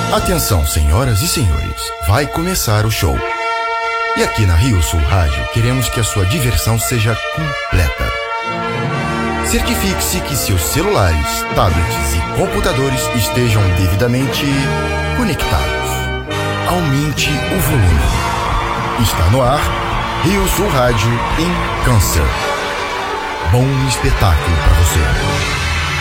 Atenção, senhoras e senhores, vai começar o show. E aqui na Rio Sul Rádio, queremos que a sua diversão seja completa. Certifique-se que seus celulares, tablets e computadores estejam devidamente conectados. Aumente o volume. Está no ar, Rio Sul Rádio em Câncer. Bom espetáculo para você.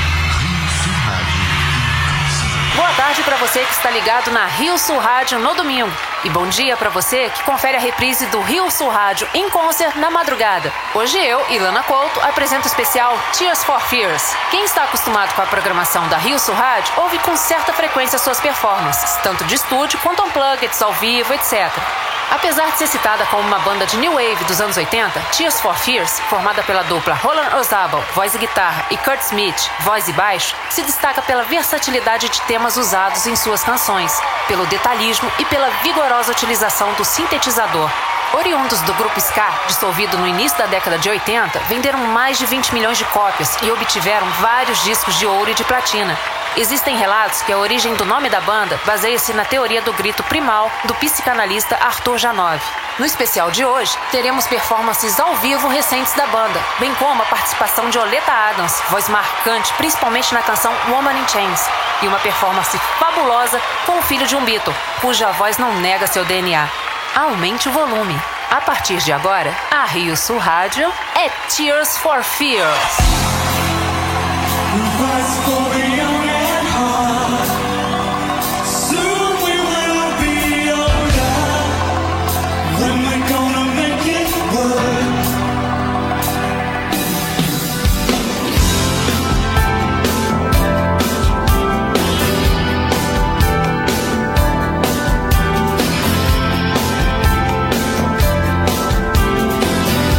Boa tarde para você que está ligado na Rio Sul Rádio no domingo. E bom dia para você que confere a reprise do Rio Sul Rádio em concert na madrugada. Hoje eu, Ilana Couto, apresento o especial Tears for Fears. Quem está acostumado com a programação da Rio Sul Rádio ouve com certa frequência suas performances, tanto de estúdio quanto unplugged, ao vivo, etc. Apesar de ser citada como uma banda de New Wave dos anos 80, Tears for Fears, formada pela dupla Roland Ozabal, voz e guitarra, e Kurt Smith, voz e baixo, se destaca pela versatilidade de temas usados em suas canções, pelo detalhismo e pela vigorosa utilização do sintetizador. Oriundos do grupo ska, dissolvido no início da década de 80, venderam mais de 20 milhões de cópias e obtiveram vários discos de ouro e de platina. Existem relatos que a origem do nome da banda baseia-se na teoria do grito primal do psicanalista Arthur Janov. No especial de hoje, teremos performances ao vivo recentes da banda, bem como a participação de Oleta Adams, voz marcante principalmente na canção Woman in Chains, e uma performance fabulosa com o filho de um Beatle, cuja voz não nega seu DNA. Aumente o volume. A partir de agora, a Rio Sul Rádio é Tears for Fears.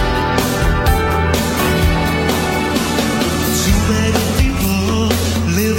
Live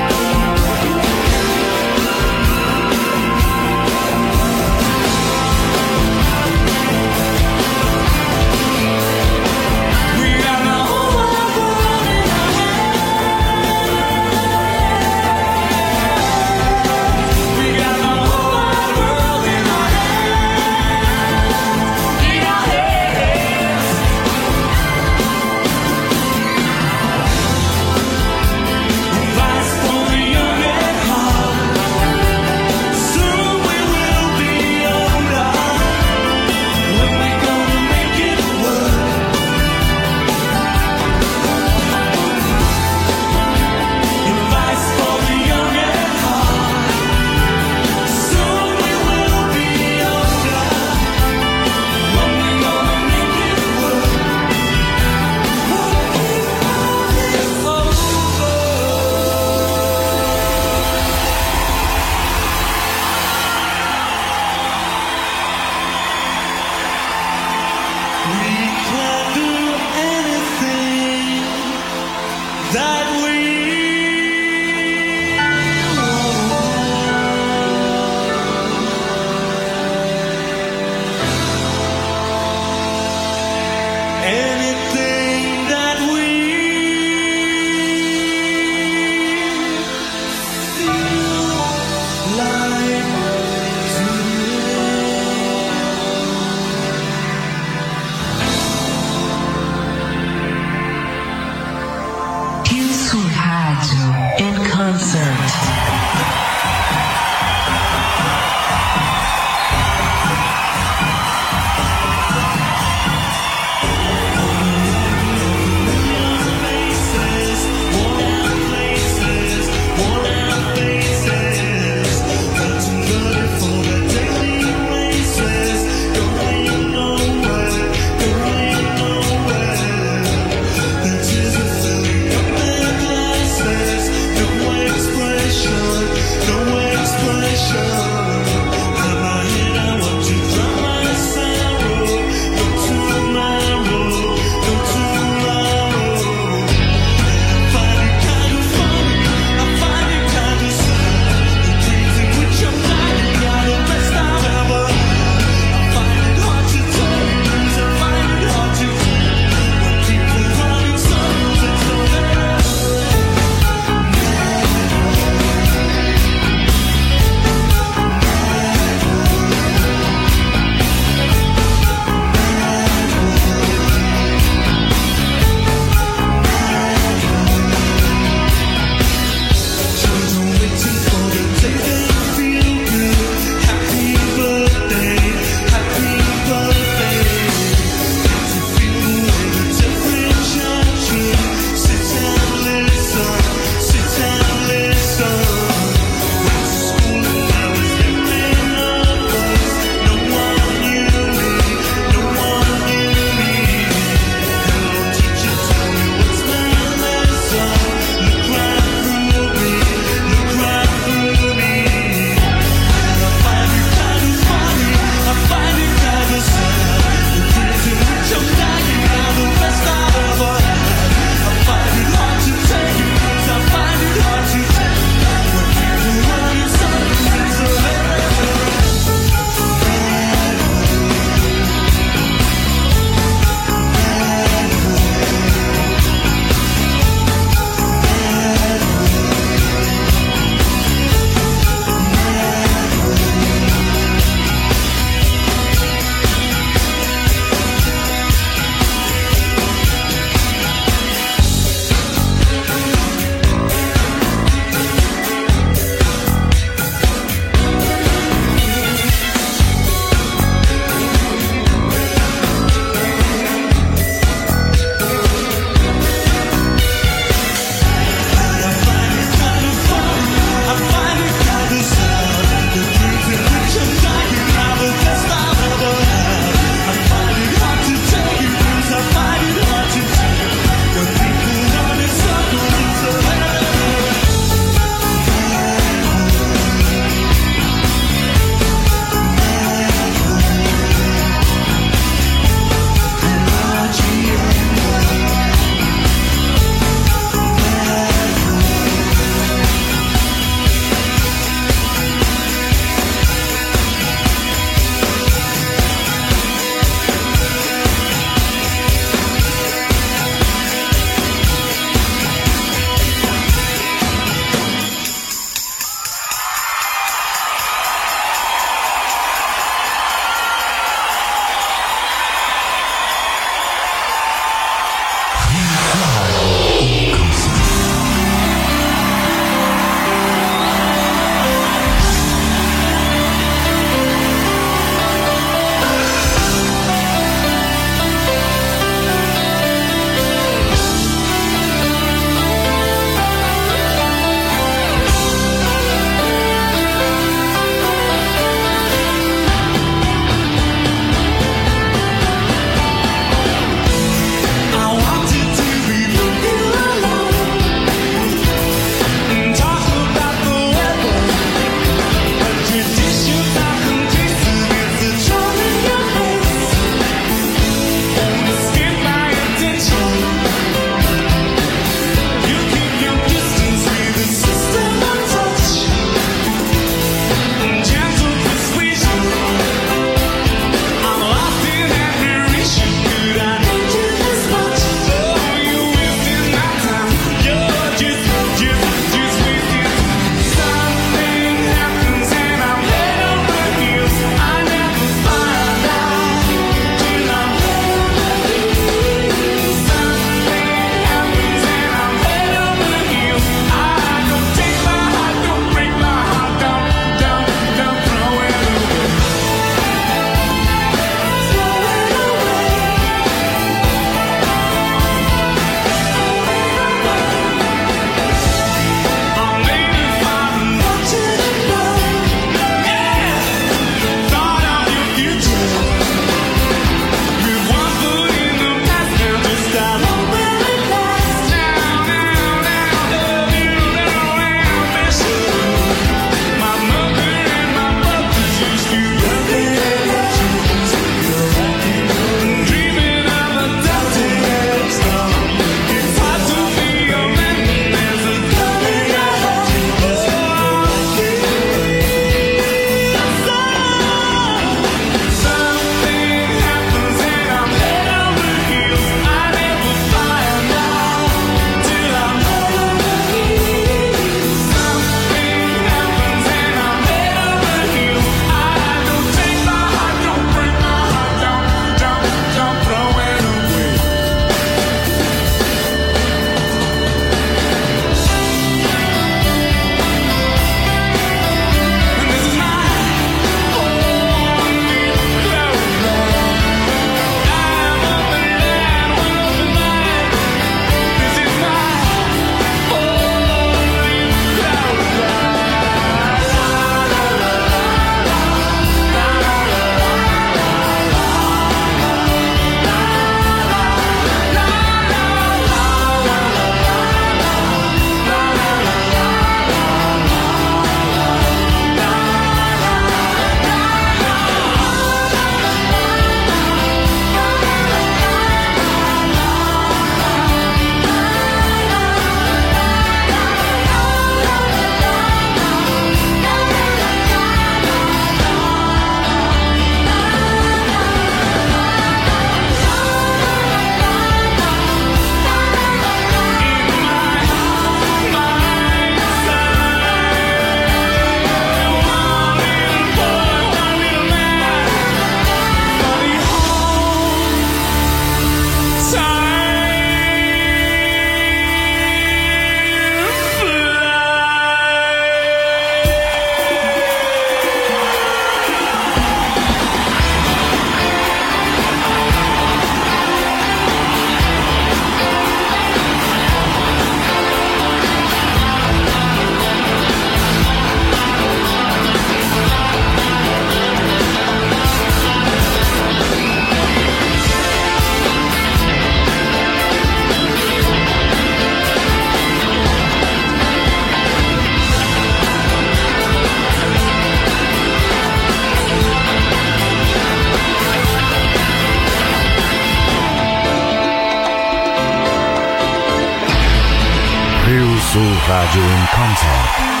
Rádio in Concert.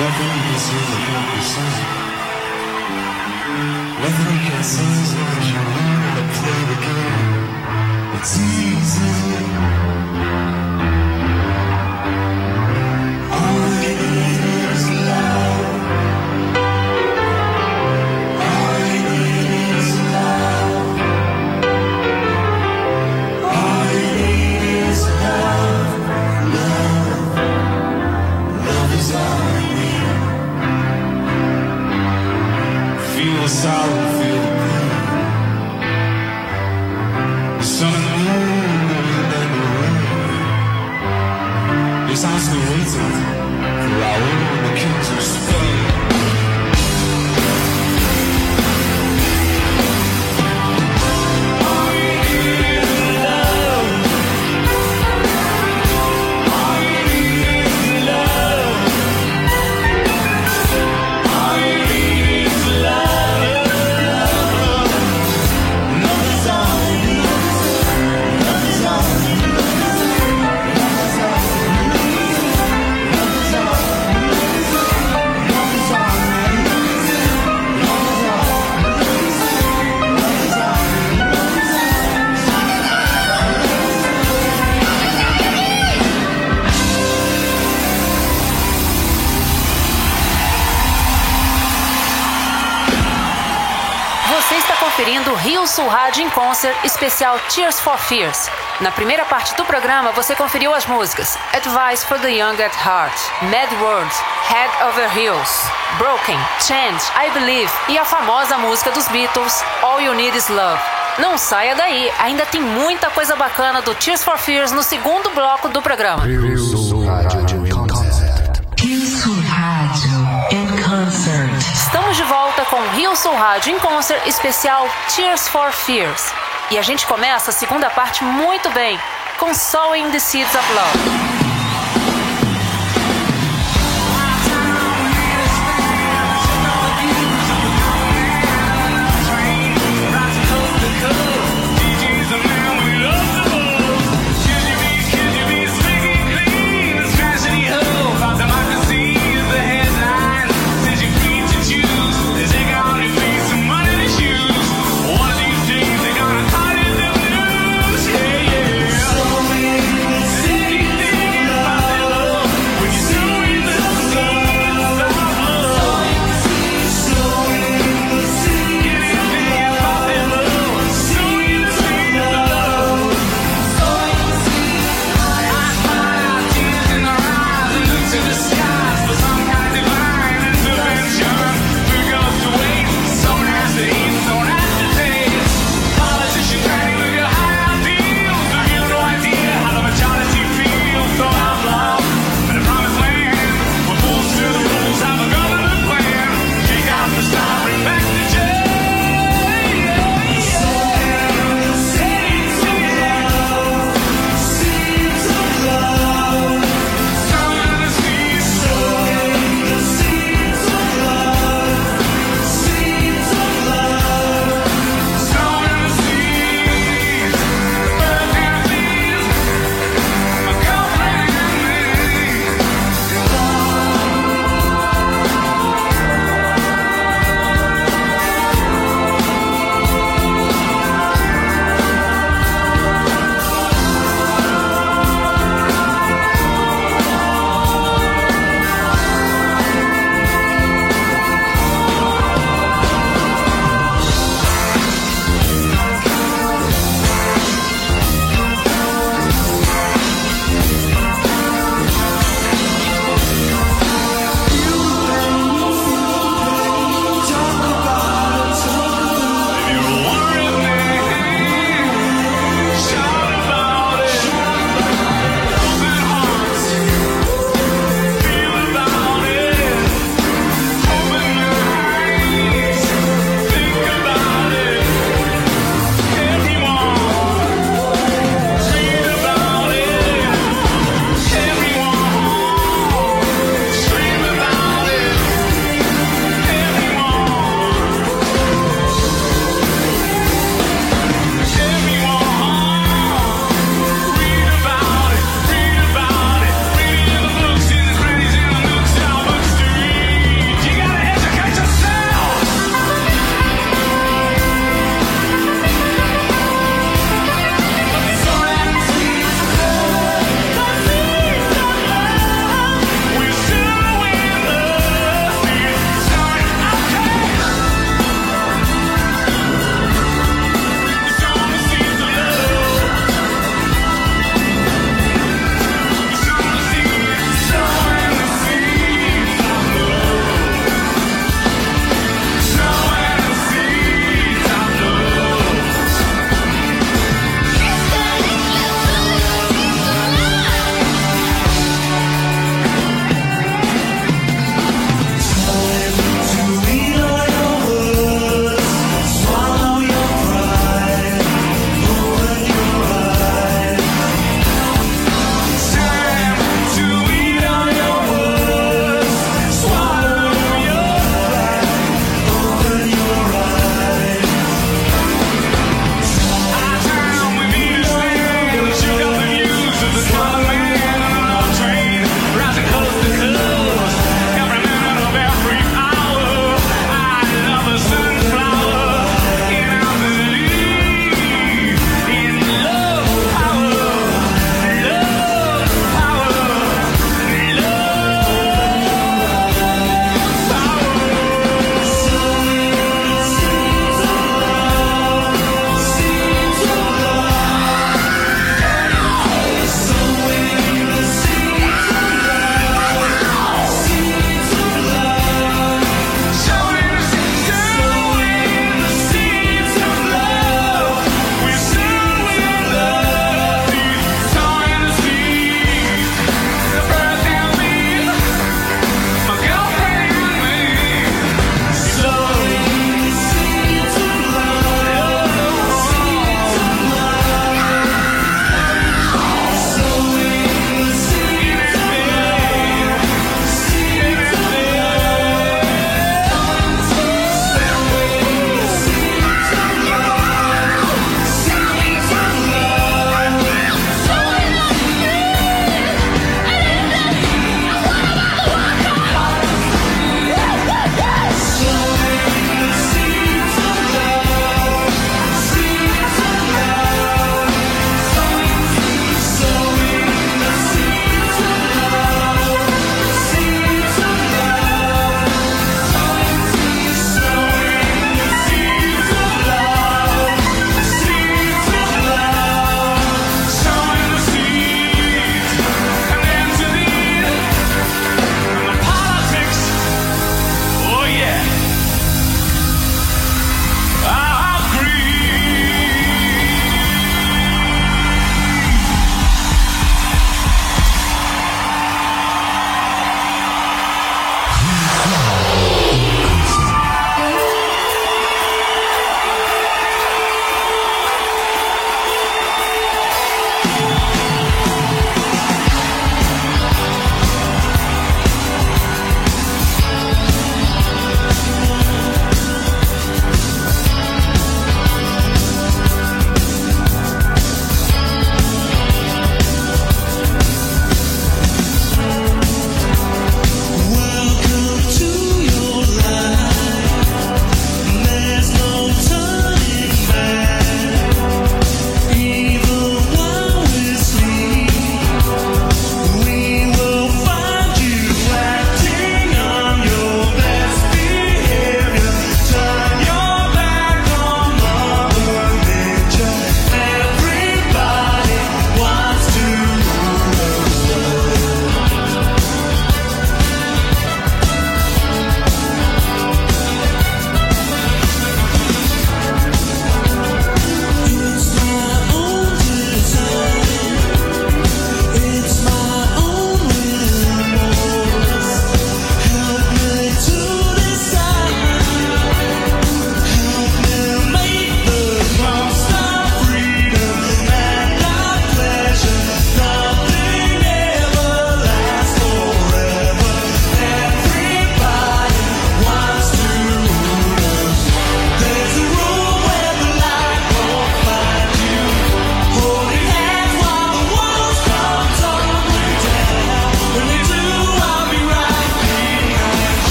conferindo Rio Sul Rádio em Concert especial Tears for Fears. Na primeira parte do programa, você conferiu as músicas Advice for the Young at Heart, Mad World, Head Over Heels, Broken, Change, I Believe e a famosa música dos Beatles, All You Need Is Love. Não saia daí, ainda tem muita coisa bacana do Tears for Fears no segundo bloco do programa. Rio Sul Rádio em Concert. Rio Sul Rádio em Concert. Estamos de volta com Rio Sul Rádio em Concert especial Tears for Fears. E a gente começa a segunda parte muito bem, com Sowing the Seeds of Love. Anything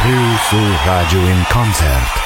Rio Sul Radio in Concert.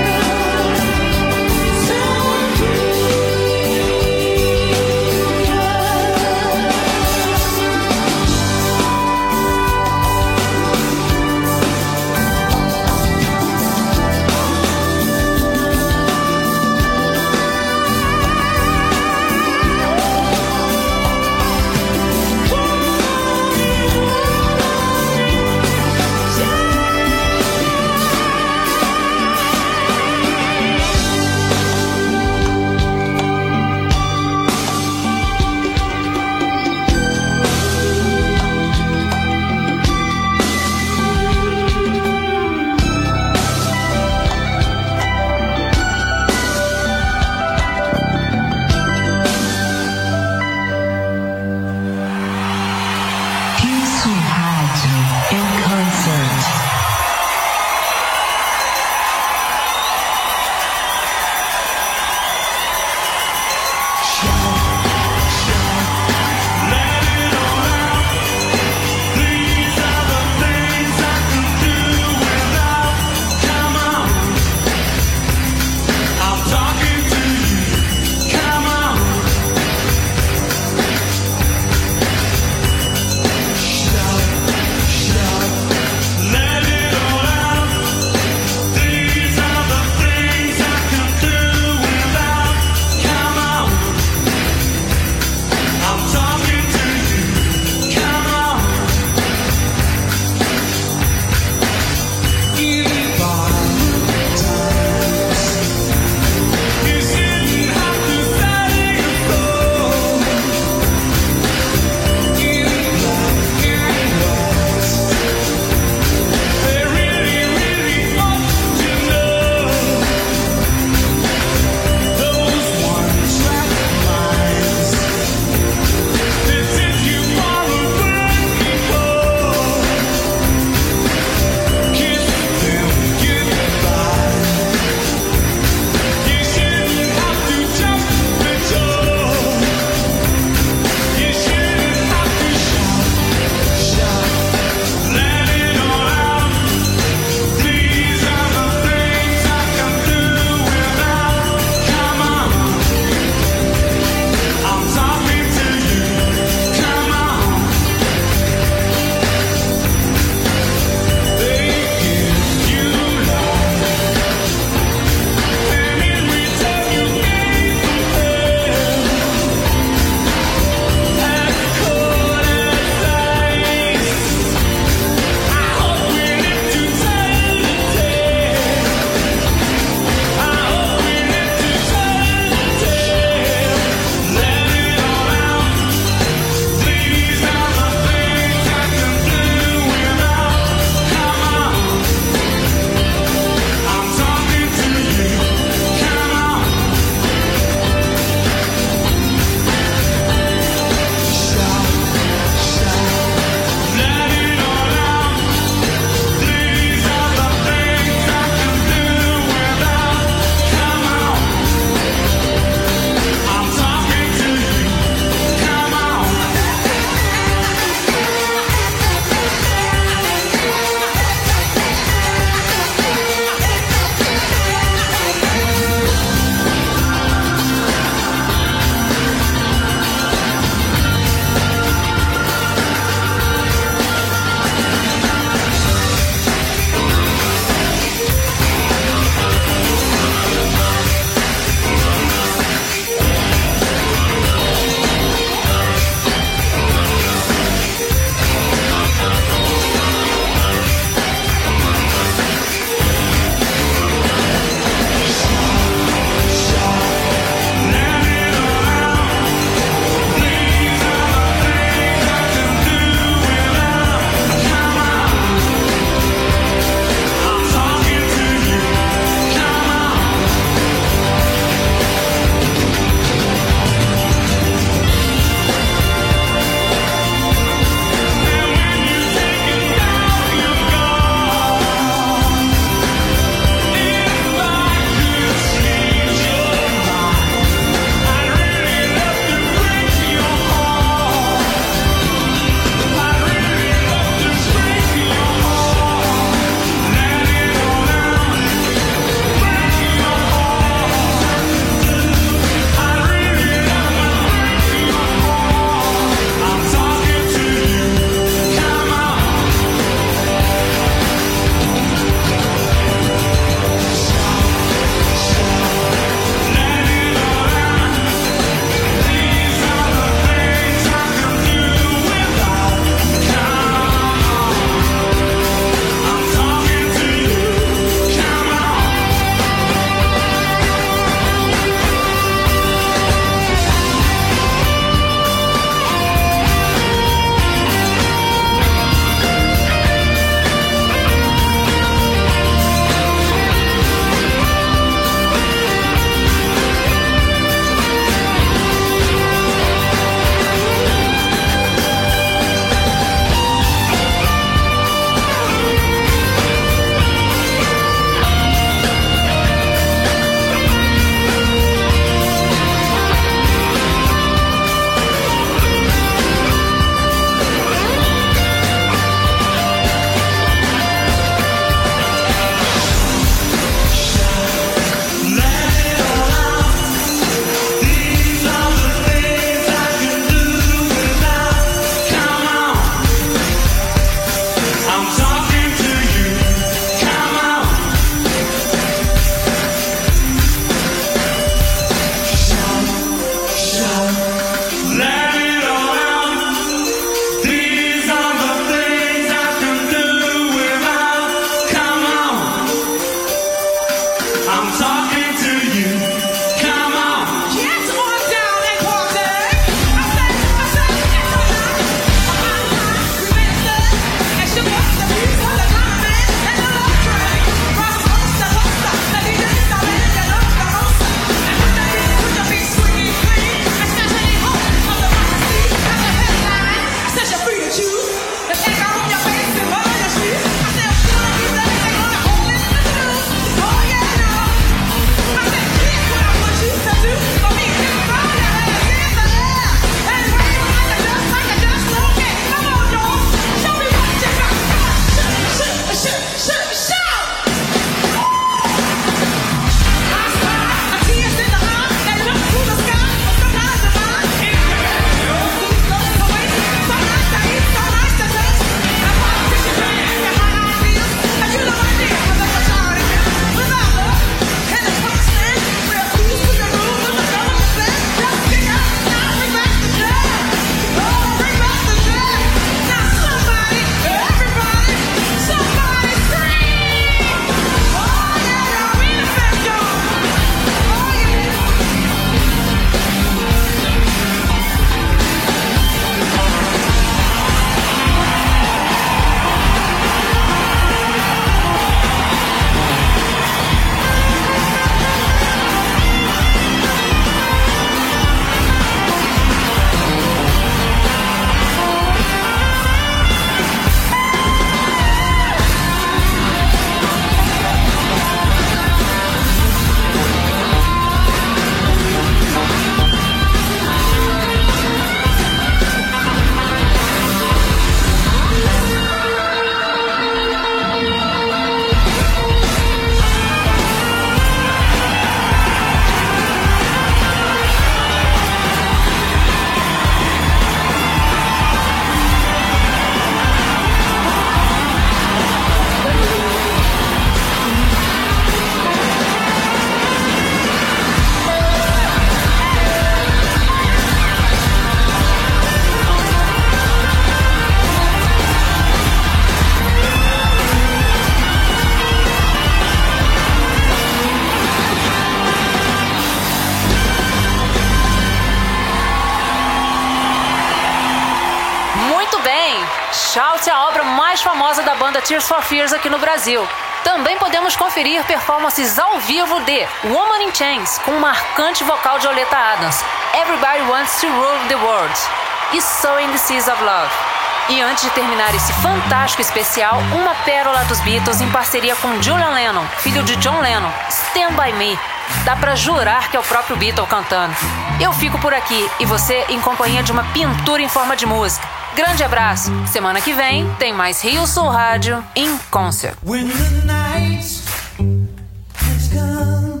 mais famosa da banda Tears for Fears aqui no Brasil. Também podemos conferir performances ao vivo de Woman in Chains, com um marcante vocal de Oleta Adams, Everybody Wants to Rule the World e Sowing the Seeds of Love. E antes de terminar esse fantástico especial, uma pérola dos Beatles em parceria com Julian Lennon, filho de John Lennon, Stand By Me. Dá pra jurar que é o próprio Beatle cantando. Eu fico por aqui e você em companhia de uma pintura em forma de música. Grande abraço. Semana que vem tem mais Rio Sul Rádio em Concert. When the night has come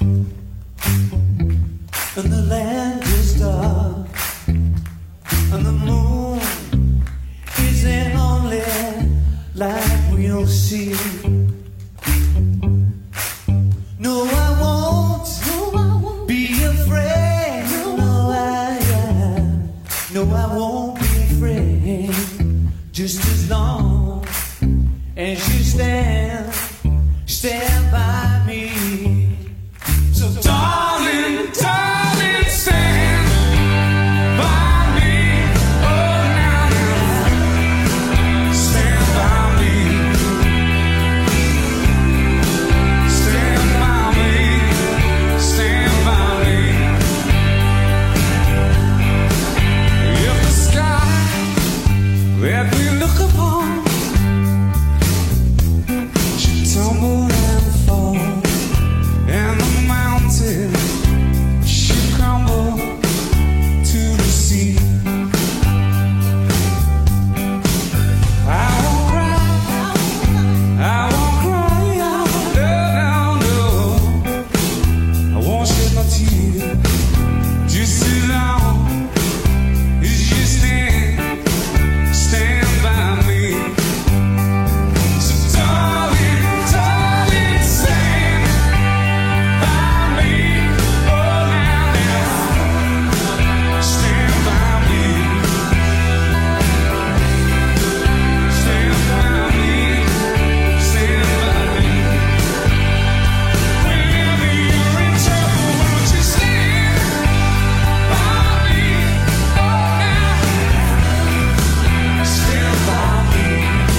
and the land is dark and the moon is the only light we'll see. No, I won't be afraid. No, I won't be afraid. Just as long as you stand by me. So darling, darling, stand by me. Oh, now, stand by me. Stand by me. Stand by me. If the sky that we look upon should tumble and fall, and the mountains should crumble to the sea, I won't cry, no, I won't shed my tears, just as long as you stand by me. So darling, darling, stand by me. Oh, now, stand by me. Stand by me. Stand by me. Whenever you're in trouble, won't you stand by me? Oh, now, stand by me.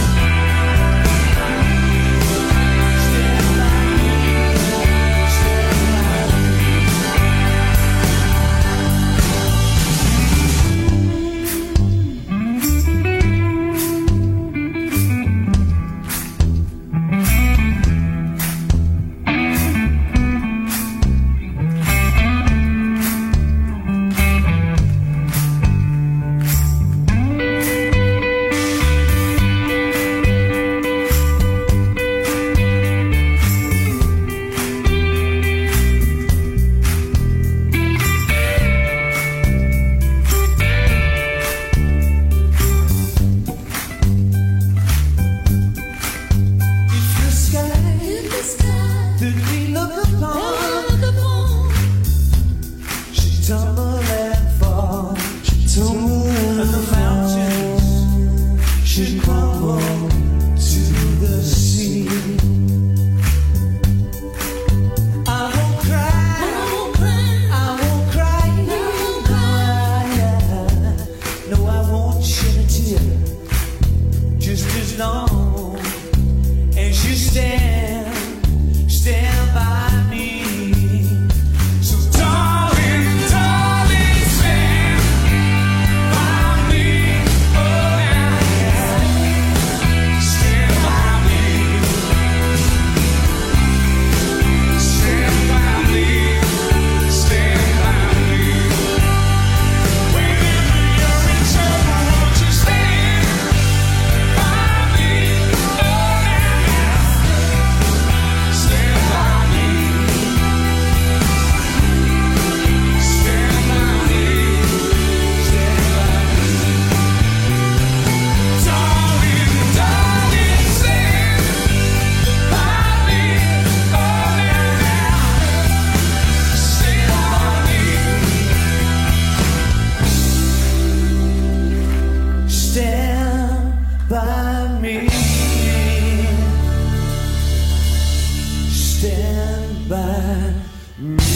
If the sky that we look upon should tumble and fall, and the mountains should crumble to the sea, I won't cry, no, I won't shed a tear, just as long as you stand by me. So darling, darling, stand by me. Oh, now, stand by me. Stand by me. Stand by me. Whenever you're in trouble, won't you stand by me? Oh, now, stand by me. Stand by me. Stand by me. Darling, darling, stand by me. Oh, now, stand by me. Stand by me. Stand by me.